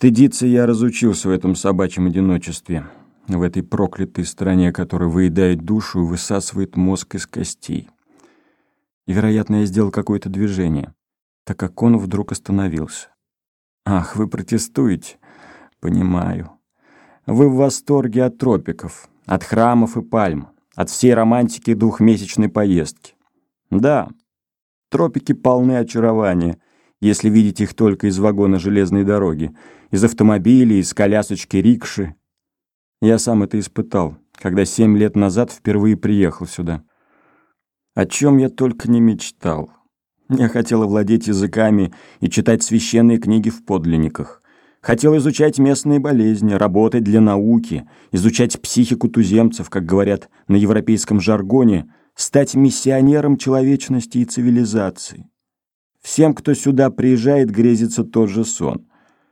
Стыдиться я разучился в этом собачьем одиночестве, в этой проклятой стране, которая выедает душу и высасывает мозг из костей. И, вероятно, я сделал какое-то движение, так как он вдруг остановился. «Ах, вы протестуете? Понимаю. Вы в восторге от тропиков, от храмов и пальм, от всей романтики двухмесячной поездки. Да, тропики полны очарования, если видеть их только из вагона железной дороги, из автомобилей, из колясочки рикши. Я сам это испытал, когда 7 лет назад впервые приехал сюда. О чем я только не мечтал. Я хотел овладеть языками и читать священные книги в подлинниках. Хотел изучать местные болезни, работать для науки, изучать психику туземцев, как говорят на европейском жаргоне, стать миссионером человечности и цивилизации. Всем, кто сюда приезжает, грезится тот же сон.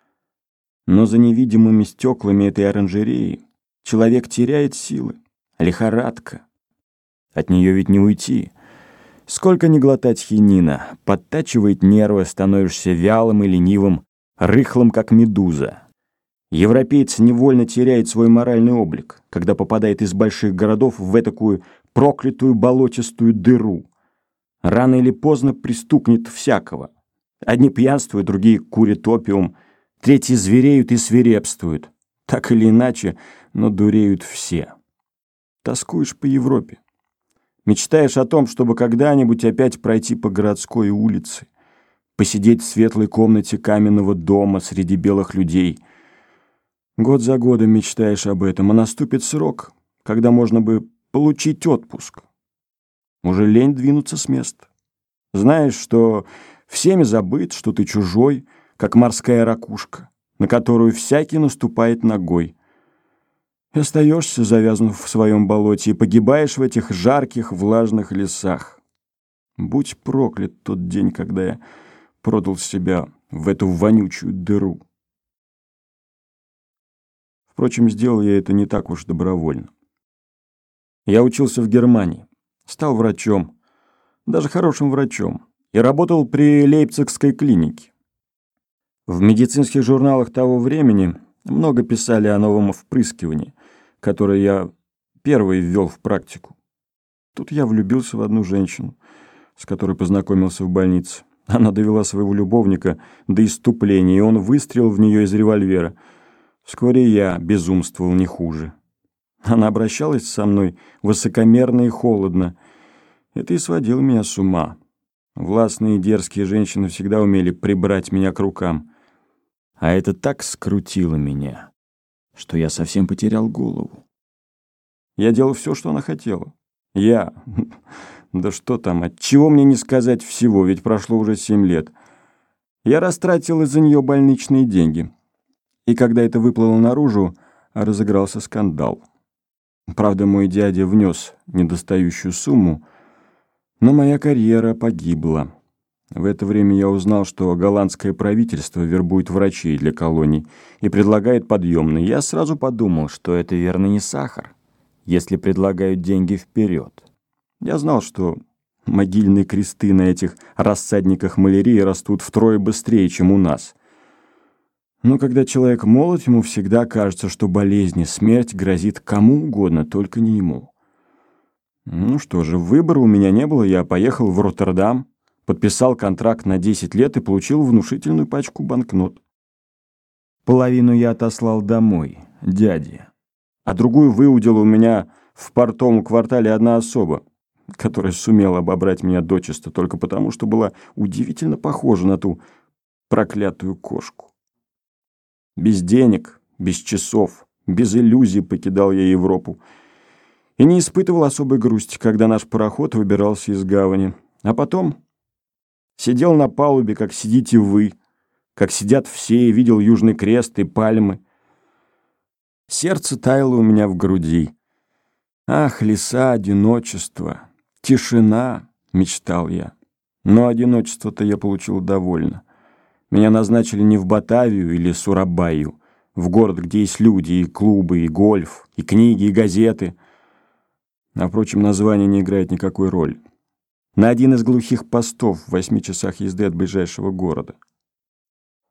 Но за невидимыми стеклами этой оранжереи человек теряет силы. Лихорадка. От нее ведь не уйти. Сколько ни глотать хинина, подтачивает нервы, становишься вялым и ленивым, рыхлым, как медуза. Европеец невольно теряет свой моральный облик, когда попадает из больших городов в этакую проклятую болотистую дыру. Рано или поздно пристукнет всякого. Одни пьянствуют, другие курят опиум, третьи звереют и свирепствуют. Так или иначе, но дуреют все. Тоскуешь по Европе. Мечтаешь о том, чтобы когда-нибудь опять пройти по городской улице, посидеть в светлой комнате каменного дома среди белых людей. Год за годом мечтаешь об этом, а наступит срок, когда можно бы получить отпуск. Уже лень двинуться с места. Знаешь, что всеми забыт, что ты чужой, как морская ракушка, на которую всякий наступает ногой. И остаешься, завязнув в своем болоте, и погибаешь в этих жарких, влажных лесах. Будь проклят тот день, когда я продал себя в эту вонючую дыру. Впрочем, сделал я это не так уж добровольно. Я учился в Германии, стал врачом, даже хорошим врачом, и работал при Лейпцигской клинике. В медицинских журналах того времени много писали о новом впрыскивании, которое я первый ввел в практику. Тут я влюбился в одну женщину, с которой познакомился в больнице. Она довела своего любовника до исступления, и он выстрелил в нее из револьвера. Вскоре я безумствовал не хуже. Она обращалась со мной высокомерно и холодно. Это и сводило меня с ума. Властные и дерзкие женщины всегда умели прибрать меня к рукам. А это так скрутило меня, что я совсем потерял голову. Я делал все, что она хотела. Да что там, отчего мне не сказать всего, ведь прошло уже 7 лет. Я растратил из-за нее больничные деньги. И когда это выплыло наружу, разыгрался скандал. Правда, мой дядя внес недостающую сумму, но моя карьера погибла. В это время я узнал, что голландское правительство вербует врачей для колоний и предлагает подъемные. Я сразу подумал, что это верно не сахар, если предлагают деньги вперед. Я знал, что могильные кресты на этих рассадниках малярии растут втрое быстрее, чем у нас. Но когда человек молод, ему всегда кажется, что болезнь и смерть грозит кому угодно, только не ему. Ну что же, выбора у меня не было, я поехал в Роттердам, подписал контракт на 10 лет и получил внушительную пачку банкнот. Половину я отослал домой, дяде, а другую выудила у меня в портовом квартале одна особа, которая сумела обобрать меня дочисто только потому, что была удивительно похожа на ту проклятую кошку. Без денег, без часов, без иллюзий покидал я Европу и не испытывал особой грусти, когда наш пароход выбирался из гавани. А потом сидел на палубе, как сидите вы, как сидят все, и видел Южный Крест и пальмы. Сердце таяло у меня в груди. Ах, леса, одиночество, тишина, мечтал я. Но одиночество-то я получил довольно. Меня назначили не в Батавию или Сурабаю, в город, где есть люди, и клубы, и гольф, и книги, и газеты. А, впрочем, название не играет никакой роли. На один из глухих постов в 8 часах езды от ближайшего города.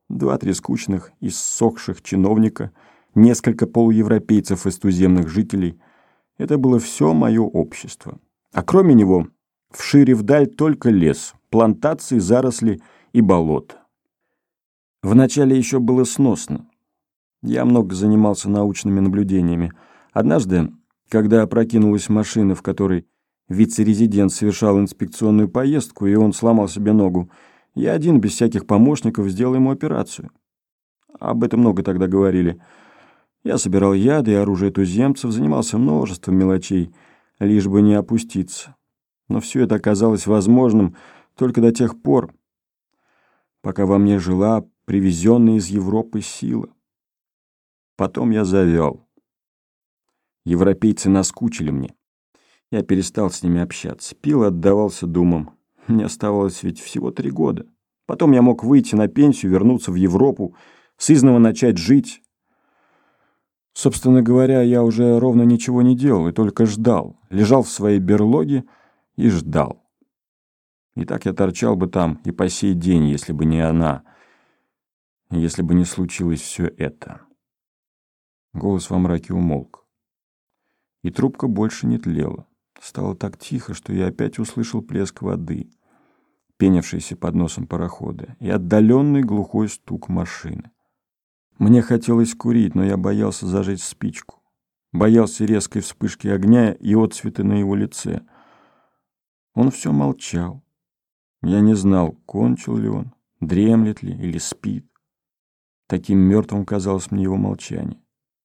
2-3 скучных, иссохших чиновника, несколько полуевропейцев из туземных жителей. Это было все мое общество. А кроме него, вширь и вдаль только лес, плантации, заросли и болото. Вначале еще было сносно. Я много занимался научными наблюдениями. Однажды, когда опрокинулась машина, в которой вице-резидент совершал инспекционную поездку, и он сломал себе ногу, я один, без всяких помощников, сделал ему операцию. Об этом много тогда говорили. Я собирал яды и оружие туземцев, занимался множеством мелочей, лишь бы не опуститься. Но все это оказалось возможным только до тех пор, пока во мне жила привезенная из Европы сила. Потом я завял. Европейцы наскучили мне. Я перестал с ними общаться, пил и отдавался думам. Мне оставалось ведь всего 3 года. Потом я мог выйти на пенсию, вернуться в Европу, сызнова начать жить. Собственно говоря, я уже ровно ничего не делал и только ждал. Лежал в своей берлоге и ждал. И так я торчал бы там и по сей день, если бы не она, если бы не случилось все это. Голос во мраке умолк. И трубка больше не тлела. Стало так тихо, что я опять услышал плеск воды, пенившийся под носом парохода, и отдаленный глухой стук машины. Мне хотелось курить, но я боялся зажечь спичку. Боялся резкой вспышки огня и отцвета на его лице. Он все молчал. Я не знал, кончил ли он, дремлет ли или спит. Таким мертвым казалось мне его молчание.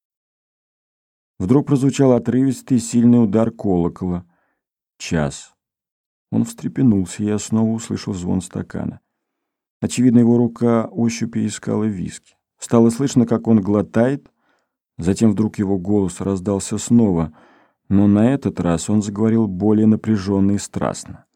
Вдруг прозвучал отрывистый сильный удар колокола. Час. Он встрепенулся, и я снова услышал звон стакана. Очевидно, его рука ощупью искала виски. Стало слышно, как он глотает. Затем вдруг его голос раздался снова, но на этот раз он заговорил более напряженно и страстно.